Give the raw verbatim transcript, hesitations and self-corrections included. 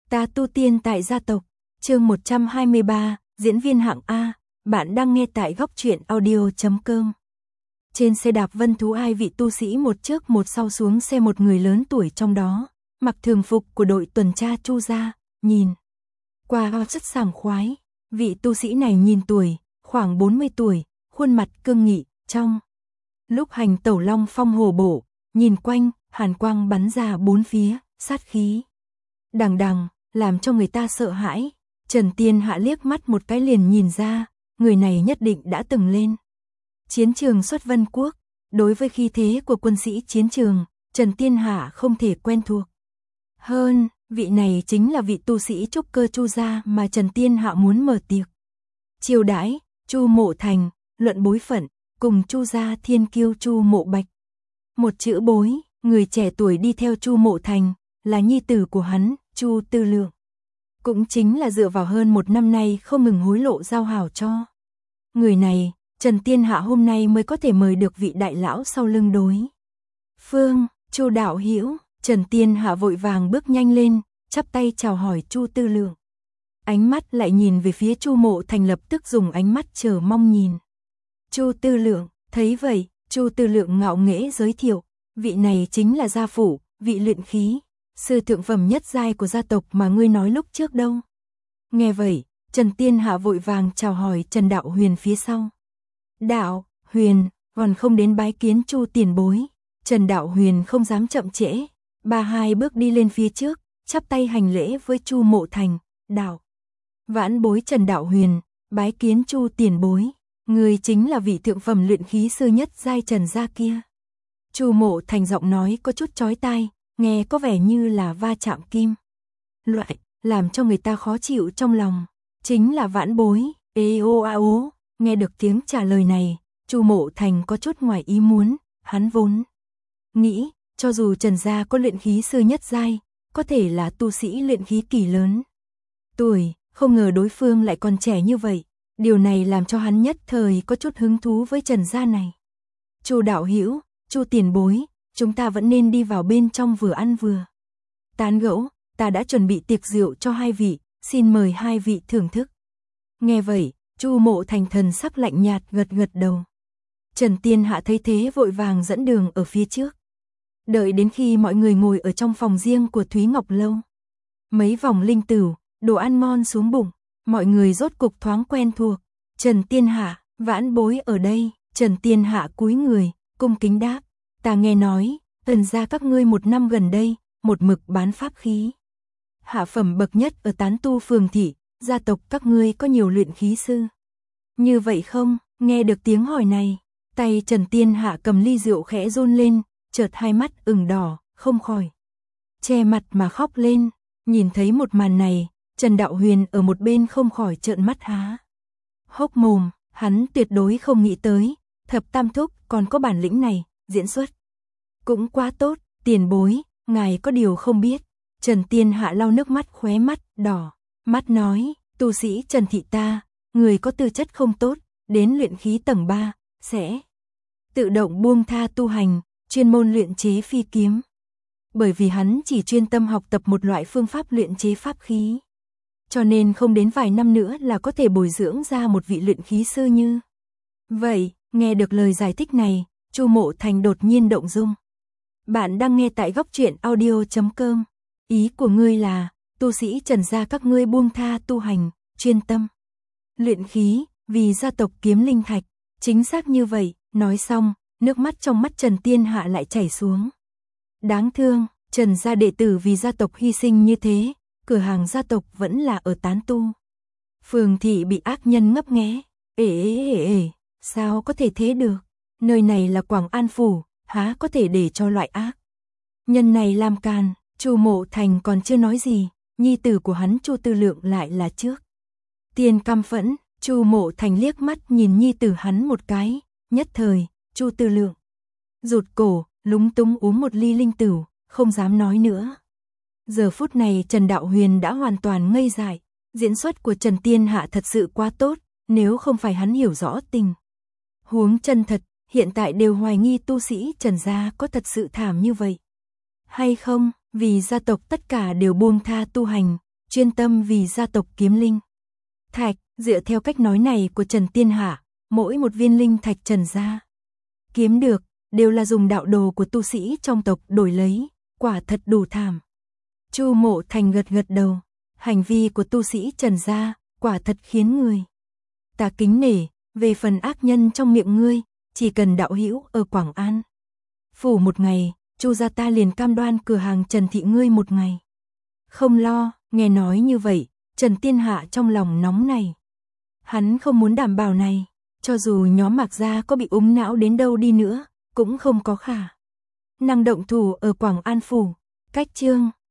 Ta tu tiên tại gia tộc, chương một trăm hai mươi ba, diễn viên hạng A, bạn đang nghe tại góc truyện audio chấm com. Trên xe đạp vân thú hai vị tu sĩ một trước một sau xuống xe, một người lớn tuổi trong đó, mặc thường phục của đội tuần tra Chu gia, nhìn qua rất sảng khoái. Vị tu sĩ này nhìn tuổi, khoảng bốn mươi tuổi, khuôn mặt cương nghị, trong lúc hành tẩu long phong hổ bộ, nhìn quanh, hàn quang bắn ra bốn phía, sát khí đằng đằng, làm cho người ta sợ hãi. Trần Tiên Hạ liếc mắt một cái liền nhìn ra, người này nhất định đã từng lên chiến trường xuất Vân Quốc. Đối với khí thế của quân sĩ chiến trường, Trần Tiên Hạ không thể quen thuộc. Hơn, vị này chính là vị tu sĩ trúc cơ Chu gia mà Trần Tiên Hạ muốn mở tiệc chiêu đãi. Chu Mộ Thành, luận bối phận, cùng Chu gia thiên kiêu Chu Mộ Bạch. Một chữ bối, người trẻ tuổi đi theo Chu Mộ Thành, là nhi tử của hắn, Chu Tư Lượng. Cũng chính là dựa vào hơn một năm nay không ngừng hối lộ giao hảo cho người này, Trần Tiên Hạ hôm nay mới có thể mời được vị đại lão sau lưng đối phương. Chu đạo hữu. Trần Tiên Hạ vội vàng bước nhanh lên, chắp tay chào hỏi Chu Tư Lượng. Ánh mắt lại nhìn về phía Chu Mộ Thành, lập tức dùng ánh mắt chờ mong nhìn Chu Tư Lượng. Thấy vậy, Chu Tư Lượng ngạo nghễ giới thiệu, vị này chính là gia phủ, vị luyện khí sư thượng phẩm nhất giai của gia tộc mà ngươi nói lúc trước đâu. Nghe vậy, Trần Tiên Hạ vội vàng chào hỏi Trần Đạo Huyền phía sau. Đạo Huyền, còn không đến bái kiến Chu tiền bối. Trần Đạo Huyền không dám chậm trễ, ba hai bước đi lên phía trước, chắp tay hành lễ với Chu Mộ Thành. Đạo vãn bối Trần Đạo Huyền, bái kiến Chu tiền bối. Người chính là vị thượng phẩm luyện khí sư nhất giai Trần gia kia. Chu Mộ Thành giọng nói có chút chói tai, nghe có vẻ như là va chạm kim loại, làm cho người ta khó chịu trong lòng. Chính là vãn bối. Ê ô a ố. Nghe được tiếng trả lời này, Chu Mộ Thành có chút ngoài ý muốn. Hắn vốn nghĩ, cho dù Trần gia có luyện khí sư nhất giai, có thể là tu sĩ luyện khí kỳ lớn tuổi, không ngờ đối phương lại còn trẻ như vậy. Điều này làm cho hắn nhất thời có chút hứng thú với Trần gia này. Chu đạo hữu, Chu tiền bối, chúng ta vẫn nên đi vào bên trong vừa ăn vừa tán gẫu. Ta đã chuẩn bị tiệc rượu cho hai vị, xin mời hai vị thưởng thức. Nghe vậy, Chu Mộ Thành thần sắc lạnh nhạt gật gật đầu. Trần Tiên Hạ thấy thế vội vàng dẫn đường ở phía trước. Đợi đến khi mọi người ngồi ở trong phòng riêng của Thúy Ngọc Lâu, mấy vòng linh tửu, đồ ăn ngon xuống bụng, mọi người rốt cục thoáng quen thuộc. Trần Tiên Hạ, vãn bối ở đây. Trần Tiên Hạ cúi người, cung kính đáp. Ta nghe nói, Tần gia các ngươi một năm gần đây, một mực bán pháp khí hạ phẩm bậc nhất ở tán tu phường thị, gia tộc các ngươi có nhiều luyện khí sư như vậy không? Nghe được tiếng hỏi này, tay Trần Tiên Hạ cầm ly rượu khẽ run lên, chợt hai mắt ửng đỏ, không khỏi che mặt mà khóc lên. Nhìn thấy một màn này, Trần Đạo Huyền ở một bên không khỏi trợn mắt há hốc mồm. Hắn tuyệt đối không nghĩ tới, Thập Tam Thúc còn có bản lĩnh này, diễn xuất cũng quá tốt. Tiền bối, ngài có điều không biết. Trần Tiên Hạ lau nước mắt, khóe mắt đỏ mắt nói, tu sĩ Trần thị ta, người có tư chất không tốt, đến luyện khí tầng ba sẽ tự động buông tha tu hành, chuyên môn luyện chế phi kiếm. Bởi vì hắn chỉ chuyên tâm học tập một loại phương pháp luyện chế pháp khí, cho nên không đến vài năm nữa là có thể bồi dưỡng ra một vị luyện khí sư như vậy. Nghe được lời giải thích này, Chu Mộ Thành đột nhiên động dung. Bạn đang nghe tại góc truyện audio chấm com. Ý của ngươi là, tu sĩ Trần gia các ngươi buông tha tu hành, chuyên tâm luyện khí, vì gia tộc kiếm linh thạch. Chính xác như vậy. Nói xong, nước mắt trong mắt Trần Tiên Hạ lại chảy xuống. Đáng thương, Trần gia đệ tử vì gia tộc hy sinh như thế, cửa hàng gia tộc vẫn là ở tán tu phường thị bị ác nhân ngấp nghé. Ê ê ê ê, sao có thể thế được? Nơi này là Quảng An phủ, há có thể để cho loại ác nhân này làm càn. Chu Mộ Thành còn chưa nói gì, nhi tử của hắn Chu Tư Lượng lại là trước tiên căm phẫn. Chu Mộ Thành liếc mắt nhìn nhi tử hắn một cái, nhất thời, Chu Tư Lượng rụt cổ, lúng túng uống một ly linh tửu, không dám nói nữa. Giờ phút này Trần Đạo Huyền đã hoàn toàn ngây dại. Diễn xuất của Trần Tiên Hạ thật sự quá tốt, nếu không phải hắn hiểu rõ tình huống chân thật, hiện tại đều hoài nghi tu sĩ Trần gia có thật sự thảm như vậy hay không. Vì gia tộc tất cả đều buông tha tu hành, chuyên tâm vì gia tộc kiếm linh thạch. Dựa theo cách nói này của Trần Tiên Hạ, mỗi một viên linh thạch Trần gia kiếm được đều là dùng đạo đồ của tu sĩ trong tộc đổi lấy, quả thật đủ thảm. Chu Mộ Thành gật gật đầu, hành vi của tu sĩ Trần gia quả thật khiến người ta kính nể. Về phần ác nhân trong miệng ngươi, chỉ cần đạo hữu ở Quảng An phủ một ngày, Chu gia ta liền cam đoan cửa hàng Trần thị ngươi một ngày không lo. Nghe nói như vậy, Trần Tiên Hạ trong lòng nóng này. Hắn không muốn đảm bảo này, cho dù nhóm Mạc gia có bị úng não đến đâu đi nữa, cũng không có khả năng động thủ ở Quảng An phủ. Cách chương